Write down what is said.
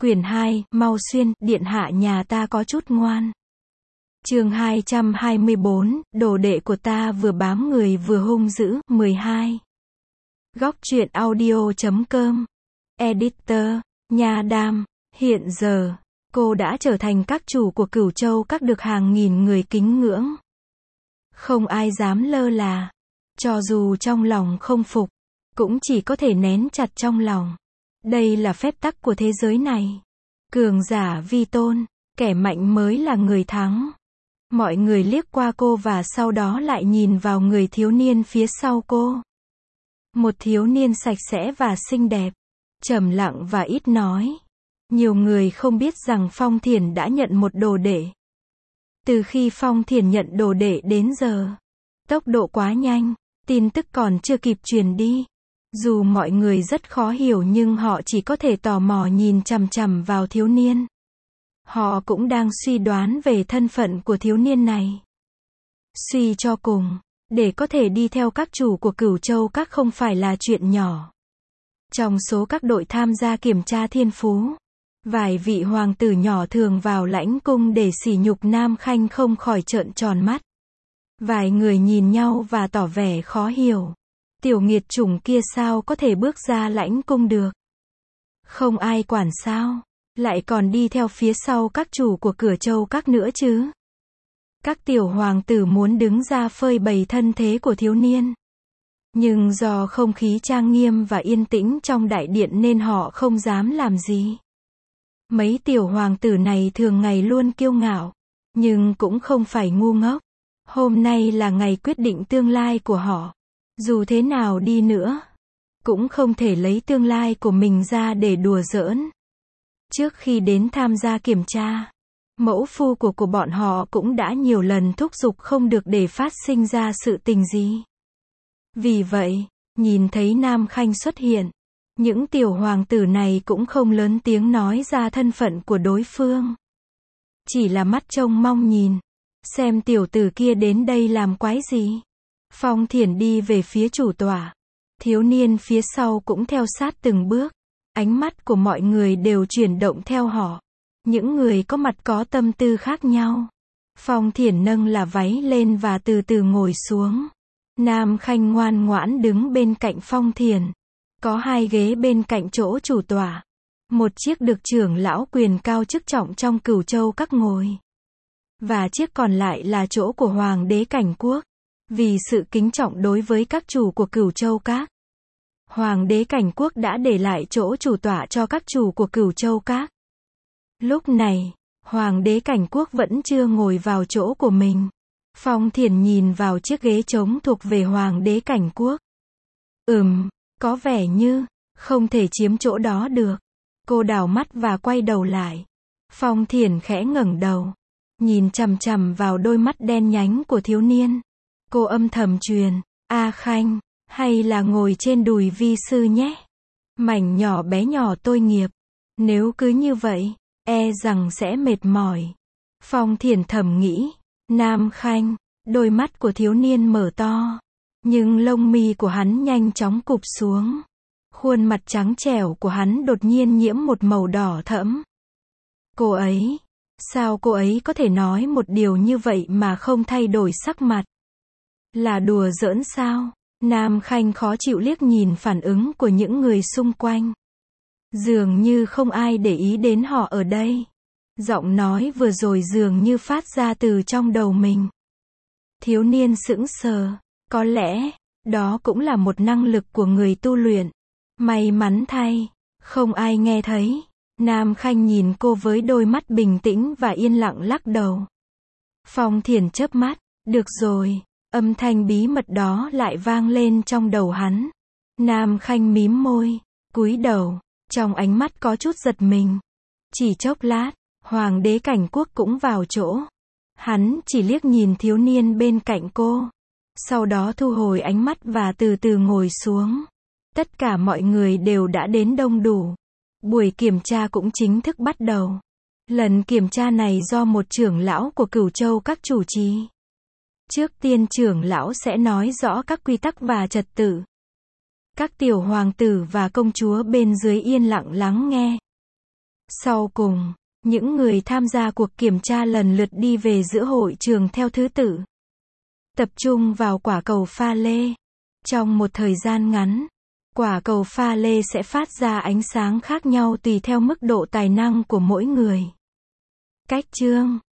Quyển 2, Mau Xuyên, điện hạ nhà ta có chút ngoan. Chương 224, đồ đệ của ta vừa bám người vừa hung dữ, 12. Góc truyện audio.com. Editor, Nha Đam. Hiện giờ, cô đã trở thành các chủ của Cửu Châu các được hàng nghìn người kính ngưỡng. Không ai dám lơ là. Cho dù trong lòng không phục, cũng chỉ có thể nén chặt trong lòng. Đây là phép tắc của thế giới này. Cường giả vi tôn, kẻ mạnh mới là người thắng. Mọi người liếc qua cô và sau đó lại nhìn vào người thiếu niên phía sau cô. Một thiếu niên sạch sẽ và xinh đẹp, trầm lặng và ít nói. Nhiều người không biết rằng Phong Thiển đã nhận một đồ đệ. Từ khi Phong Thiển nhận đồ đệ đến giờ, tốc độ quá nhanh, tin tức còn chưa kịp truyền đi. Dù mọi người rất khó hiểu nhưng họ chỉ có thể tò mò nhìn chằm chằm vào thiếu niên. Họ cũng đang suy đoán về thân phận của thiếu niên này. Suy cho cùng, để có thể đi theo các chủ của Cửu Châu các không phải là chuyện nhỏ. Trong số các đội tham gia kiểm tra thiên phú, vài vị hoàng tử nhỏ thường vào lãnh cung để sỉ nhục Nam Khanh không khỏi trợn tròn mắt. Vài người nhìn nhau và tỏ vẻ khó hiểu. Tiểu nghiệt chủng kia sao có thể bước ra lãnh cung được? Không ai quản sao? Lại còn đi theo phía sau các chủ của Cửu Châu các nữa chứ? Các tiểu hoàng tử muốn đứng ra phơi bày thân thế của thiếu niên. Nhưng do không khí trang nghiêm và yên tĩnh trong đại điện nên họ không dám làm gì. Mấy tiểu hoàng tử này thường ngày luôn kiêu ngạo, nhưng cũng không phải ngu ngốc. Hôm nay là ngày quyết định tương lai của họ. Dù thế nào đi nữa, cũng không thể lấy tương lai của mình ra để đùa giỡn. Trước khi đến tham gia kiểm tra, mẫu phu của bọn họ cũng đã nhiều lần thúc giục không được để phát sinh ra sự tình gì. Vì vậy, nhìn thấy Nam Khanh xuất hiện, những tiểu hoàng tử này cũng không lớn tiếng nói ra thân phận của đối phương. Chỉ là mắt trông mong nhìn, xem tiểu tử kia đến đây làm quái gì. Phong Thiển đi về phía chủ tọa. Thiếu niên phía sau cũng theo sát từng bước. Ánh mắt của mọi người đều chuyển động theo họ. Những người có mặt có tâm tư khác nhau. Phong Thiển nâng là váy lên và từ từ ngồi xuống. Nam Khanh ngoan ngoãn đứng bên cạnh Phong Thiển. Có hai ghế bên cạnh chỗ chủ tọa. Một chiếc được trưởng lão quyền cao chức trọng trong Cửu Châu các ngồi. Và chiếc còn lại là chỗ của Hoàng đế Cảnh Quốc. Vì sự kính trọng đối với các chủ của Cửu Châu các, Hoàng đế Cảnh Quốc đã để lại chỗ chủ tọa cho các chủ của Cửu Châu các. Lúc này, Hoàng đế Cảnh Quốc vẫn chưa ngồi vào chỗ của mình. Phong Thiển nhìn vào chiếc ghế trống thuộc về Hoàng đế Cảnh Quốc. Có vẻ như không thể chiếm chỗ đó được. Cô đảo mắt và quay đầu lại. Phong Thiển khẽ ngẩng đầu, nhìn chằm chằm vào đôi mắt đen nhánh của thiếu niên. Cô âm thầm truyền, A Khanh, hay là ngồi trên đùi vi sư nhé. Mảnh nhỏ bé nhỏ tôi nghiệp. Nếu cứ như vậy, e rằng sẽ mệt mỏi. Phong Thiển thầm nghĩ. Nam Khanh, đôi mắt của thiếu niên mở to. Nhưng lông mi của hắn nhanh chóng cụp xuống. Khuôn mặt trắng trẻo của hắn đột nhiên nhiễm một màu đỏ thẫm. Cô ấy, sao cô ấy có thể nói một điều như vậy mà không thay đổi sắc mặt? Là đùa giỡn sao? Nam Khanh khó chịu liếc nhìn phản ứng của những người xung quanh. Dường như không ai để ý đến họ ở đây. Giọng nói vừa rồi dường như phát ra từ trong đầu mình. Thiếu niên sững sờ. Có lẽ, đó cũng là một năng lực của người tu luyện. May mắn thay, không ai nghe thấy. Nam Khanh nhìn cô với đôi mắt bình tĩnh và yên lặng lắc đầu. Phong Thiển chớp mắt. Được rồi. Âm thanh bí mật đó lại vang lên trong đầu hắn. Nam Khanh mím môi, cúi đầu, trong ánh mắt có chút giật mình. Chỉ chốc lát, Hoàng đế Cảnh Quốc cũng vào chỗ. Hắn chỉ liếc nhìn thiếu niên bên cạnh cô. Sau đó thu hồi ánh mắt và từ từ ngồi xuống. Tất cả mọi người đều đã đến đông đủ. Buổi kiểm tra cũng chính thức bắt đầu. Lần kiểm tra này do một trưởng lão của Cửu Châu các chủ trì. Trước tiên trưởng lão sẽ nói rõ các quy tắc và trật tự. Các tiểu hoàng tử và công chúa bên dưới yên lặng lắng nghe. Sau cùng, những người tham gia cuộc kiểm tra lần lượt đi về giữa hội trường theo thứ tự. Tập trung vào quả cầu pha lê. Trong một thời gian ngắn, quả cầu pha lê sẽ phát ra ánh sáng khác nhau tùy theo mức độ tài năng của mỗi người. Cách chương